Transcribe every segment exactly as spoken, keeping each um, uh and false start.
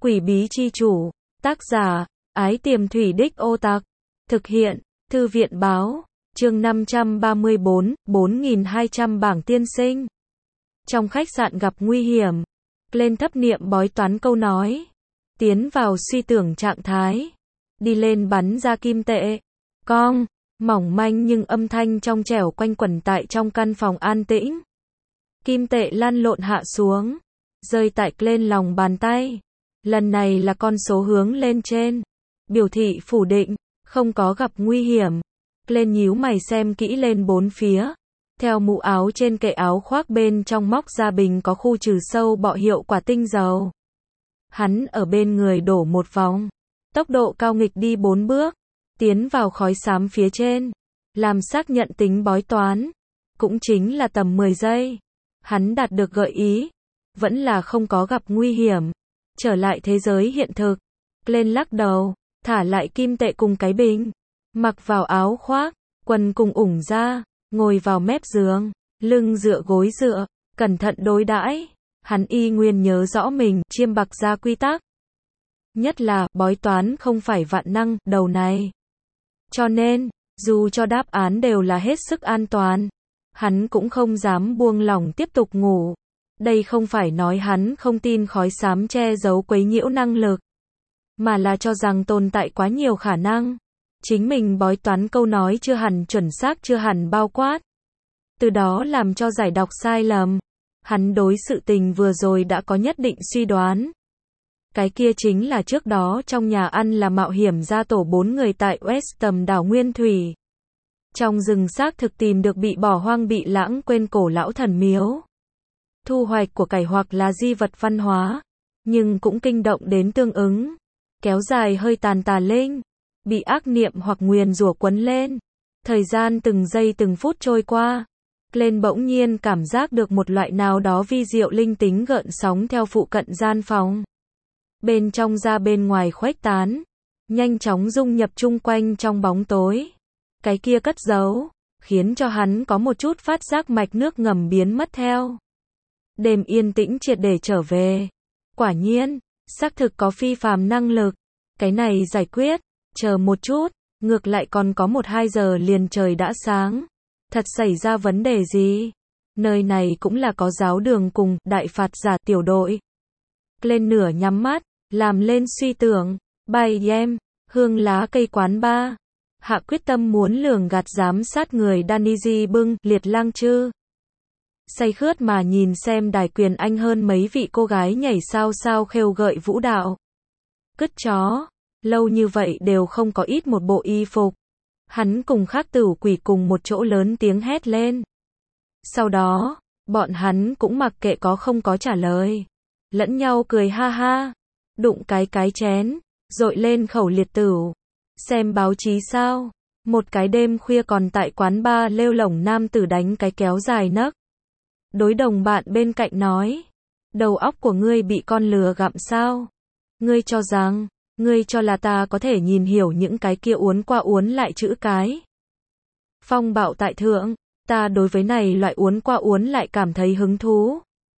Quỷ bí chi chủ, tác giả, Ái Tiềm Thủy Đích Ô Tặc, thực hiện, Thư viện báo, chương năm trăm ba mươi bốn, bốn nghìn hai trăm bảng tiên sinh. Trong khách sạn gặp nguy hiểm, lên thấp niệm bói toán câu nói, tiến vào suy tưởng trạng thái, đi lên bắn ra kim tệ, cong, mỏng manh nhưng âm thanh trong trẻo quanh quẩn tại trong căn phòng an tĩnh. Kim tệ lăn lộn hạ xuống, rơi tại lên lòng bàn tay. Lần này là con số hướng lên trên, biểu thị phủ định, không có gặp nguy hiểm. Lên nhíu mày xem kỹ lên bốn phía, theo mũ áo trên kệ áo khoác bên trong móc ra bình có khu trừ sâu bọ hiệu quả tinh dầu. Hắn ở bên người đổ một vòng, tốc độ cao nghịch đi bốn bước, tiến vào khói xám phía trên, làm xác nhận tính bói toán, cũng chính là tầm mười giây. Hắn đạt được gợi ý, vẫn là không có gặp nguy hiểm. Trở lại thế giới hiện thực, lên lắc đầu, thả lại kim tệ cùng cái bình, mặc vào áo khoác, quần cùng ủng ra, ngồi vào mép giường, lưng dựa gối dựa, cẩn thận đối đãi. Hắn y nguyên nhớ rõ mình chiêm bạc ra quy tắc. Nhất là, bói toán không phải vạn năng, đầu này. Cho nên, dù cho đáp án đều là hết sức an toàn, hắn cũng không dám buông lỏng tiếp tục ngủ. Đây không phải nói hắn không tin khói xám che giấu quấy nhiễu năng lực, mà là cho rằng tồn tại quá nhiều khả năng. Chính mình bói toán câu nói chưa hẳn chuẩn xác, chưa hẳn bao quát. Từ đó làm cho giải đọc sai lầm. Hắn đối sự tình vừa rồi đã có nhất định suy đoán. Cái kia chính là trước đó trong nhà ăn là mạo hiểm ra tổ bốn người tại Westham đảo Nguyên Thủy. Trong rừng xác thực tìm được bị bỏ hoang bị lãng quên cổ lão thần miếu. Thu hoạch của cải hoặc là di vật văn hóa, nhưng cũng kinh động đến tương ứng, kéo dài hơi tàn tà linh, bị ác niệm hoặc nguyền rủa quấn lên. Thời gian từng giây từng phút trôi qua, lên bỗng nhiên cảm giác được một loại nào đó vi diệu linh tính gợn sóng theo phụ cận gian phòng. Bên trong ra bên ngoài khuếch tán, nhanh chóng dung nhập chung quanh trong bóng tối. Cái kia cất giấu, khiến cho hắn có một chút phát giác mạch nước ngầm biến mất theo. Đêm yên tĩnh triệt để trở về. Quả nhiên, xác thực có phi phàm năng lực. Cái này giải quyết, chờ một chút, ngược lại còn có một hai giờ liền trời đã sáng. Thật xảy ra vấn đề gì? Nơi này cũng là có giáo đường cùng đại phạt giả tiểu đội. Lên nửa nhắm mắt, làm lên suy tưởng, bay em, hương lá cây quán ba. Hạ quyết tâm muốn lường gạt giám sát người Daniji bưng, liệt lang chư. Say khướt mà nhìn xem đài quyền anh hơn mấy vị cô gái nhảy sao sao khêu gợi vũ đạo. Cứt chó, lâu như vậy đều không có ít một bộ y phục. Hắn cùng khác tử quỷ cùng một chỗ lớn tiếng hét lên. Sau đó, bọn hắn cũng mặc kệ có không có trả lời. Lẫn nhau cười ha ha, đụng cái cái chén, dội lên khẩu liệt tửu. Xem báo chí sao? Một cái đêm khuya còn tại quán bar lêu lổng nam tử đánh cái kéo dài nấc. Đối đồng bạn bên cạnh nói, đầu óc của ngươi bị con lừa gặm sao? Ngươi cho rằng, ngươi cho là ta có thể nhìn hiểu những cái kia uốn qua uốn lại chữ cái. Phong bạo tại thượng, ta đối với này loại uốn qua uốn lại cảm thấy hứng thú.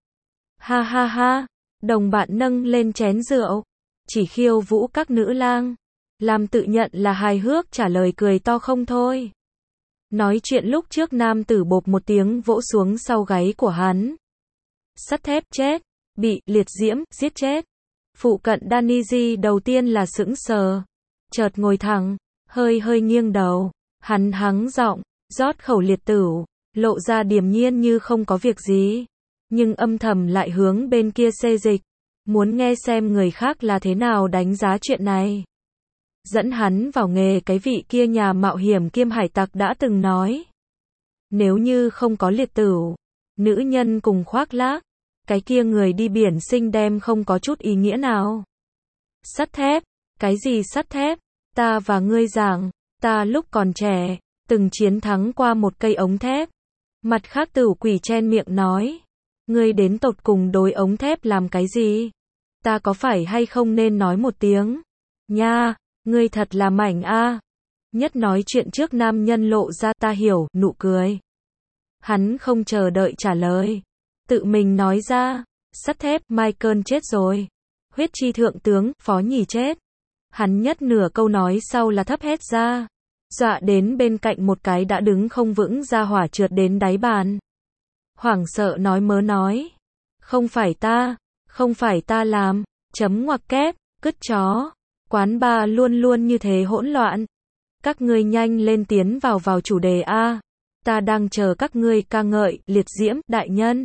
Ha ha ha, đồng bạn nâng lên chén rượu, chỉ khiêu vũ các nữ lang, làm tự nhận là hài hước trả lời cười to không thôi. Nói chuyện lúc trước nam tử bộp một tiếng vỗ xuống sau gáy của hắn. Sắt thép chết, bị liệt diễm giết chết. Phụ cận Daniji đầu tiên là sững sờ, chợt ngồi thẳng, hơi hơi nghiêng đầu, hắn hắng giọng, rót khẩu liệt tửu, lộ ra điềm nhiên như không có việc gì, nhưng âm thầm lại hướng bên kia xê dịch, muốn nghe xem người khác là thế nào đánh giá chuyện này. Dẫn hắn vào nghề cái vị kia nhà mạo hiểm kiêm hải tặc đã từng nói. Nếu như không có liệt tửu, nữ nhân cùng khoác lác, cái kia người đi biển sinh đem không có chút ý nghĩa nào. Sắt thép, cái gì sắt thép? Ta và ngươi giảng, ta lúc còn trẻ, từng chiến thắng qua một cây ống thép. Mặt khác tử quỷ chen miệng nói, ngươi đến tột cùng đối ống thép làm cái gì? Ta có phải hay không nên nói một tiếng? Nha, ngươi thật là mảnh a. Nhất nói chuyện trước nam nhân lộ ra ta hiểu, nụ cười. Hắn không chờ đợi trả lời, tự mình nói ra, sắt thép, Michael chết rồi. huyết chi thượng tướng, phó nhì chết. Hắn nhất nửa câu nói sau là thấp hét ra. Dọa đến bên cạnh một cái đã đứng không vững ra hỏa trượt đến đáy bàn. Hoảng sợ nói mớ nói. Không phải ta, không phải ta làm, chấm ngoặc kép, cứt chó. Quán bar luôn luôn như thế hỗn loạn. Các ngươi nhanh lên tiến vào vào chủ đề a. Ta đang chờ các ngươi ca ngợi, liệt diễm, đại nhân.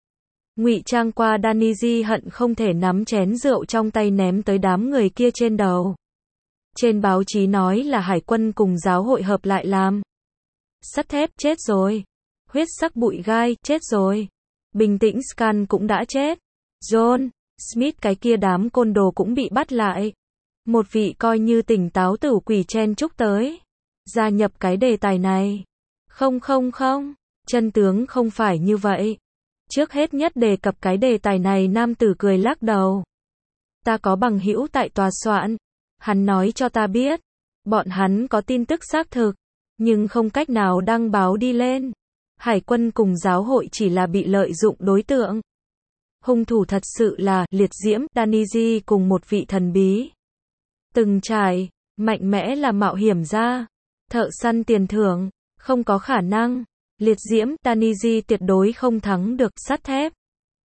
Ngụy trang qua Daniji hận không thể nắm chén rượu trong tay ném tới đám người kia trên đầu. Trên báo chí nói là hải quân cùng giáo hội hợp lại làm. Sắt thép chết rồi. Huyết sắc bụi gai chết rồi. Bình tĩnh Scan cũng đã chết. John Smith cái kia đám côn đồ cũng bị bắt lại. Một vị coi như tỉnh táo tử quỷ chen chúc tới. Gia nhập cái đề tài này. Không không không. Chân tướng không phải như vậy. Trước hết nhất đề cập cái đề tài này nam tử cười lắc đầu. Ta có bằng hữu tại tòa soạn. Hắn nói cho ta biết. Bọn hắn có tin tức xác thực. Nhưng không cách nào đăng báo đi lên. Hải quân cùng giáo hội chỉ là bị lợi dụng đối tượng. Hung thủ thật sự là liệt diễm Daniji cùng một vị thần bí. Từng trải, mạnh mẽ là mạo hiểm gia. Thợ săn tiền thưởng, không có khả năng. Liệt diễm Daniji tuyệt đối không thắng được sắt thép.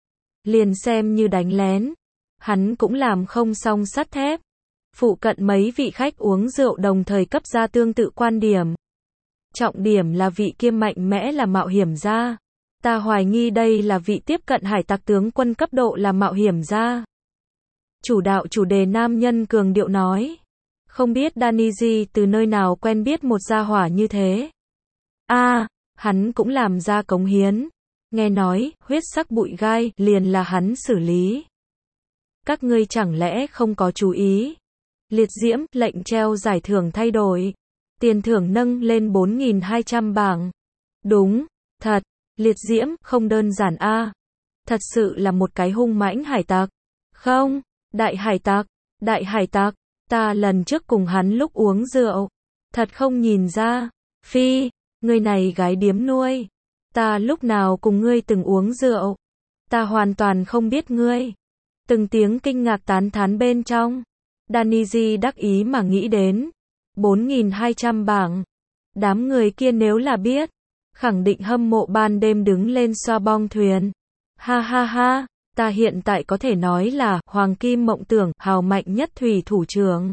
Liền xem như đánh lén. Hắn cũng làm không xong sắt thép. Phụ cận mấy vị khách uống rượu đồng thời cấp ra tương tự quan điểm. Trọng điểm là vị kia mạnh mẽ là mạo hiểm gia. Ta hoài nghi đây là vị tiếp cận hải tặc tướng quân cấp độ là mạo hiểm gia. Chủ đạo chủ đề nam nhân cường điệu nói. Không biết Daniji từ nơi nào quen biết một gia hỏa như thế. A, à, hắn cũng làm ra cống hiến. Nghe nói, huyết sắc bụi gai liền là hắn xử lý. Các ngươi chẳng lẽ không có chú ý. Liệt diễm, lệnh treo giải thưởng thay đổi. Tiền thưởng nâng lên bốn nghìn hai trăm bảng. Đúng, thật, liệt diễm, không đơn giản a. À. Thật sự là một cái hung mãnh hải tặc. Không, đại hải tặc, đại hải tặc, ta lần trước cùng hắn lúc uống rượu. Thật không nhìn ra. Phi, người này gái điếm nuôi. Ta lúc nào cùng ngươi từng uống rượu. Ta hoàn toàn không biết ngươi. Từng tiếng kinh ngạc tán thán bên trong. Daniji đắc ý mà nghĩ đến. bốn nghìn hai trăm bảng. Đám người kia nếu là biết. Khẳng định hâm mộ ban đêm đứng lên xoa bong thuyền. Ha ha ha, ta hiện tại có thể nói là hoàng kim mộng tưởng, hào mạnh nhất thủy thủ trưởng.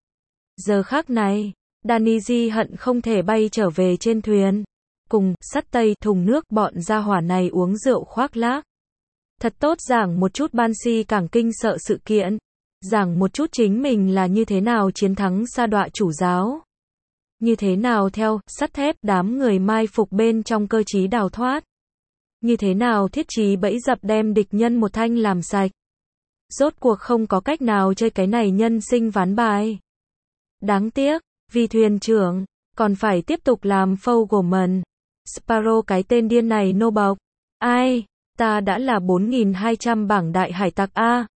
Giờ khắc này, Daniji hận không thể bay trở về trên thuyền. Cùng, sắt tây, thùng nước bọn gia hỏa này uống rượu khoác lác. Thật tốt giảng một chút Banshee cảng kinh sợ sự kiện. Giảng một chút chính mình là như thế nào chiến thắng sa đọa chủ giáo. Như thế nào theo, sắt thép, đám người mai phục bên trong cơ trí đào thoát. Như thế nào thiết trí bẫy dập đem địch nhân một thanh làm sạch. Rốt cuộc không có cách nào chơi cái này nhân sinh ván bài. Đáng tiếc, vì thuyền trưởng, còn phải tiếp tục làm Foreman. Sparrow cái tên điên này nô bộc. Ai, ta đã là bốn nghìn hai trăm bảng đại hải tặc A.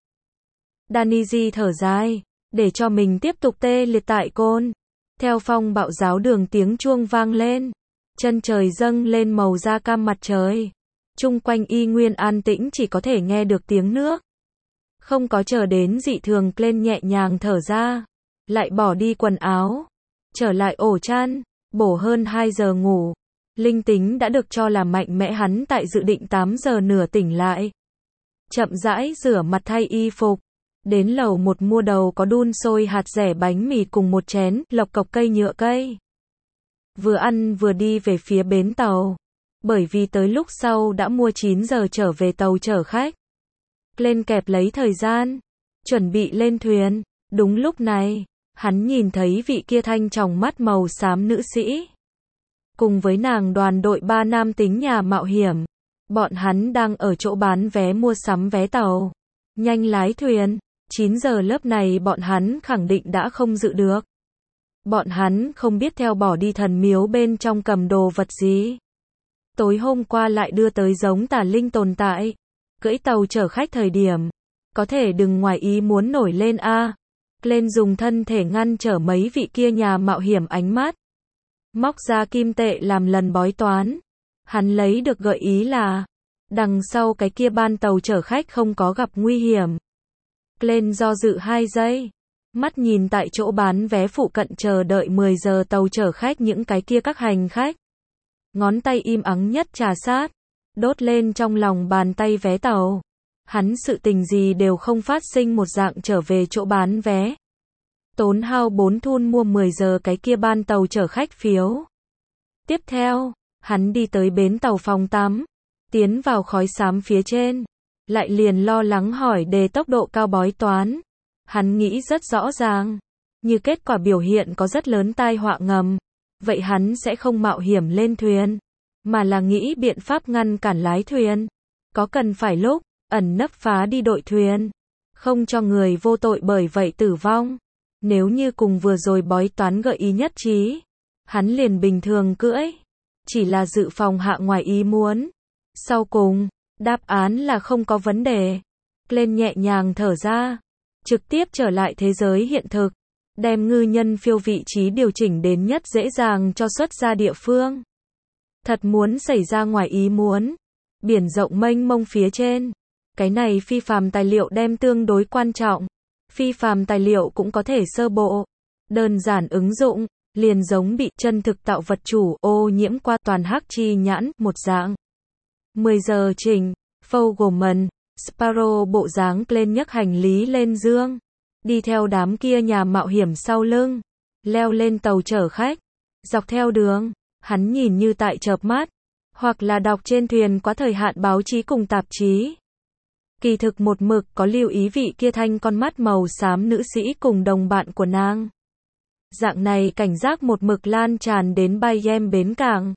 Daniji thở dài, để cho mình tiếp tục tê liệt tại côn. Theo phong bạo giáo đường tiếng chuông vang lên. Chân trời dâng lên màu da cam mặt trời. Chung quanh y nguyên an tĩnh chỉ có thể nghe được tiếng nước. Không có chờ đến dị thường lên nhẹ nhàng thở ra. Lại bỏ đi quần áo. Trở lại ổ chăn. Bổ hơn hai giờ ngủ. Linh tính đã được cho là mạnh mẽ hắn tại dự định tám giờ nửa tỉnh lại. Chậm rãi rửa mặt thay y phục. Đến lầu một mua đầu có đun sôi hạt dẻ bánh mì cùng một chén lộc cọc cây nhựa cây. Vừa ăn vừa đi về phía bến tàu. Bởi vì tới lúc sau đã mua chín giờ trở về tàu chở khách. Lên kẹp lấy thời gian. Chuẩn bị lên thuyền. Đúng lúc này, hắn nhìn thấy vị kia thanh tròng mắt màu xám nữ sĩ. Cùng với nàng đoàn đội ba nam tính nhà mạo hiểm. Bọn hắn đang ở chỗ bán vé mua sắm vé tàu. Nhanh lái thuyền. chín giờ lớp này bọn hắn khẳng định đã không dự được. Bọn hắn không biết theo bỏ đi thần miếu bên trong cầm đồ vật gì. Tối hôm qua lại đưa tới giống tà linh tồn tại. Cưỡi tàu chở khách thời điểm. Có thể đừng ngoài ý muốn nổi lên a. Lên dùng thân thể ngăn trở mấy vị kia nhà mạo hiểm ánh mắt. Móc ra kim tệ làm lần bói toán. Hắn lấy được gợi ý là. Đằng sau cái kia ban tàu chở khách không có gặp nguy hiểm. Glenn do dự hai giây. Mắt nhìn tại chỗ bán vé phụ cận chờ đợi mười giờ tàu chở khách những cái kia các hành khách. Ngón tay im ắng nhất trà sát, đốt lên trong lòng bàn tay vé tàu. Hắn sự tình gì đều không phát sinh một dạng trở về chỗ bán vé. Tốn hao bốn thun mua mười giờ cái kia ban tàu chở khách phiếu. Tiếp theo, hắn đi tới bến tàu phòng tắm, tiến vào khói xám phía trên, lại liền lo lắng hỏi đề tốc độ cao bói toán. Hắn nghĩ rất rõ ràng, như kết quả biểu hiện có rất lớn tai họa ngầm, vậy hắn sẽ không mạo hiểm lên thuyền, mà là nghĩ biện pháp ngăn cản lái thuyền. Có cần phải lúc ẩn nấp phá đi đội thuyền, không cho người vô tội bởi vậy tử vong. Nếu như cùng vừa rồi bói toán gợi ý nhất trí, hắn liền bình thường cưỡi, chỉ là dự phòng hạ ngoài ý muốn. Sau cùng, đáp án là không có vấn đề. Glenn nhẹ nhàng thở ra, trực tiếp trở lại thế giới hiện thực, đem ngư nhân phiêu vị trí điều chỉnh đến nhất dễ dàng cho xuất ra địa phương. Thật muốn xảy ra ngoài ý muốn, biển rộng mênh mông phía trên, cái này phi phàm tài liệu đem tương đối quan trọng. Phi phàm tài liệu cũng có thể sơ bộ, đơn giản ứng dụng, liền giống bị chân thực tạo vật chủ ô nhiễm qua toàn hắc chi nhãn, một dạng. mười giờ trình, Fogelman, Sparrow bộ dáng lên nhấc hành lý lên dương, đi theo đám kia nhà mạo hiểm sau lưng, leo lên tàu chở khách. Dọc theo đường, hắn nhìn như tại chợp mắt, hoặc là đọc trên thuyền quá thời hạn báo chí cùng tạp chí. Kỳ thực một mực có lưu ý vị kia thanh con mắt màu xám nữ sĩ cùng đồng bạn của nàng. Dạng này cảnh giác một mực lan tràn đến Bayem bến cảng.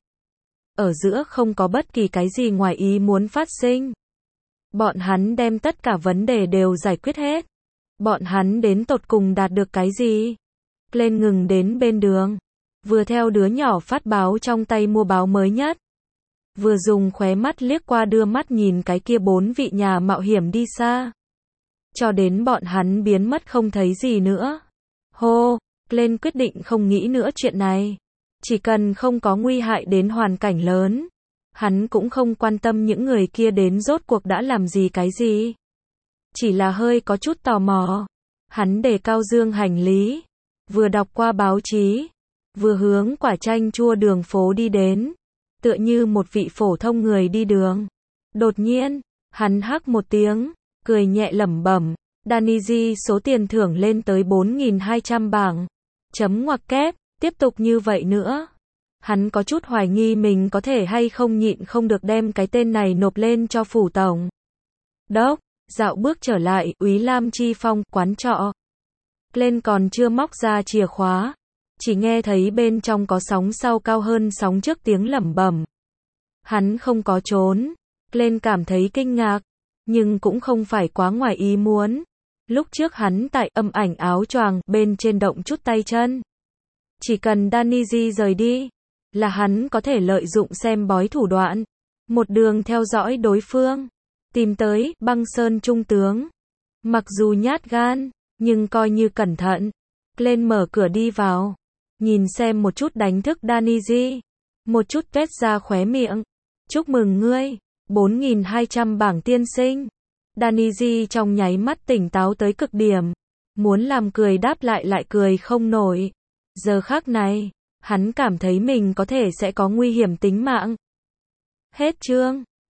Ở giữa không có bất kỳ cái gì ngoài ý muốn phát sinh. Bọn hắn đem tất cả vấn đề đều giải quyết hết. Bọn hắn đến tột cùng đạt được cái gì? Glenn ngừng đến bên đường, vừa theo đứa nhỏ phát báo trong tay mua báo mới nhất, vừa dùng khóe mắt liếc qua đưa mắt nhìn cái kia bốn vị nhà mạo hiểm đi xa, cho đến bọn hắn biến mất không thấy gì nữa. Hô, Glenn quyết định không nghĩ nữa chuyện này. Chỉ cần không có nguy hại đến hoàn cảnh lớn, hắn cũng không quan tâm những người kia đến rốt cuộc đã làm gì cái gì. Chỉ là hơi có chút tò mò. Hắn đề cao dương hành lý, vừa đọc qua báo chí, vừa hướng quả chanh chua đường phố đi đến, tựa như một vị phổ thông người đi đường. Đột nhiên, hắn hắc một tiếng, cười nhẹ lẩm bẩm, Daniji số tiền thưởng lên tới bốn nghìn hai trăm bảng. Chấm ngoặc kép, tiếp tục như vậy nữa. Hắn có chút hoài nghi mình có thể hay không nhịn không được đem cái tên này nộp lên cho phủ tổng đốc. Dạo bước trở lại, Úy Lam Chi Phong, quán trọ. Glenn còn chưa móc ra chìa khóa, chỉ nghe thấy bên trong có sóng sau cao hơn sóng trước tiếng lẩm bẩm. Hắn không có trốn. Glenn cảm thấy kinh ngạc, nhưng cũng không phải quá ngoài ý muốn. Lúc trước hắn tại âm ảnh áo choàng bên trên động chút tay chân. Chỉ cần Daniji rời đi, là hắn có thể lợi dụng xem bói thủ đoạn, một đường theo dõi đối phương, tìm tới Băng Sơn trung tướng. Mặc dù nhát gan, nhưng coi như cẩn thận. Glenn mở cửa đi vào, nhìn xem một chút đánh thức Daniji, một chút tuét ra khóe miệng. Chúc mừng ngươi, bốn nghìn hai trăm bảng tiên sinh. Daniji trong nháy mắt tỉnh táo tới cực điểm, muốn làm cười đáp lại lại cười không nổi. Giờ khắc này, hắn cảm thấy mình có thể sẽ có nguy hiểm tính mạng. Hết chương.